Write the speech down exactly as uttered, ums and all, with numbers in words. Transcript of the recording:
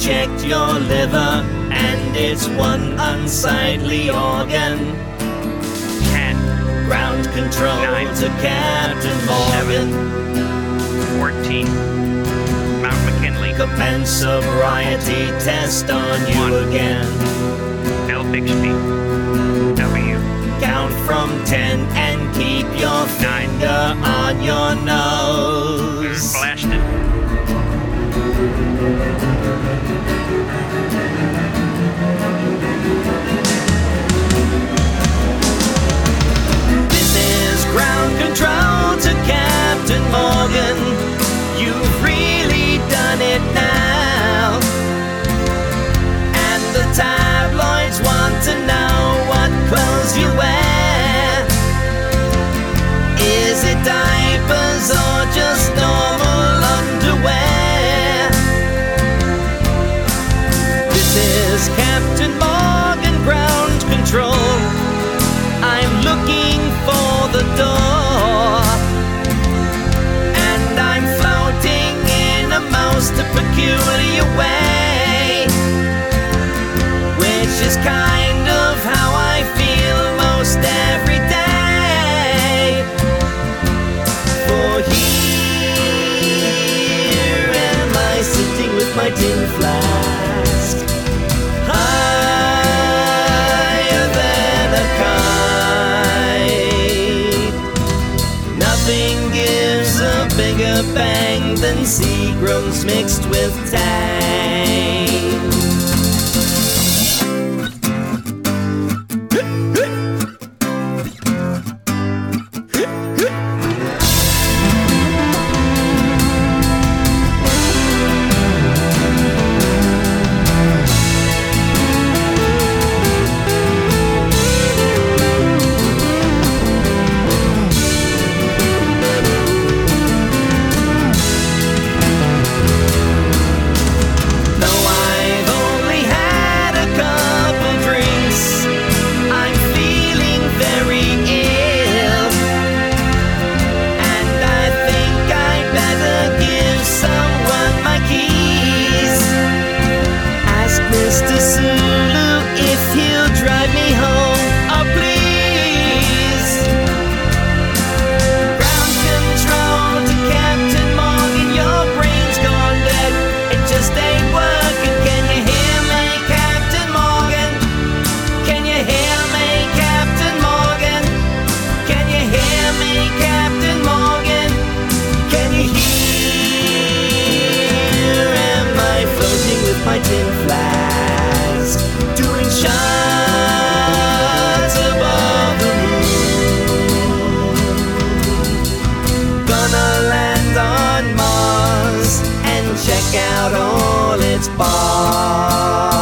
checked your liver, and it's one unsightly organ. ten, Ground control Nine. to Captain Morgan. fourteen, Mount McKinley, Commence sobriety test on you One. again. L. Bixby, W, Count from ten and keep your finger on your nose. blasted. This is ground control to Captain Morgan. You've really done it now. And the tabloids want to know what clothes you wear. Is it diapers or just normal underwear? This is Captain Morgan ground control. I'm looking for the door, and I'm floating in a most peculiar way, which is kind of how I feel most every day. For here am I sitting with my tin flask, higher than a kite. Nothing gives a bigger bang than Seagrams mixed with tang. Though I've only had a couple drinks, I'm feeling very ill, and I think I better give someone my keys. Ask Mister Sulu if he'll drive me home, oh please. Ground control to Captain Morgan, your brain's gone dead. It just ain't working. Can you hear me, Captain Morgan? Can you hear me, Captain Morgan? Can you hear me, Captain Morgan? Can you hear? Am I floating with my tin flask, doing shots above the moon? Gonna land on Mars and check out all its bars.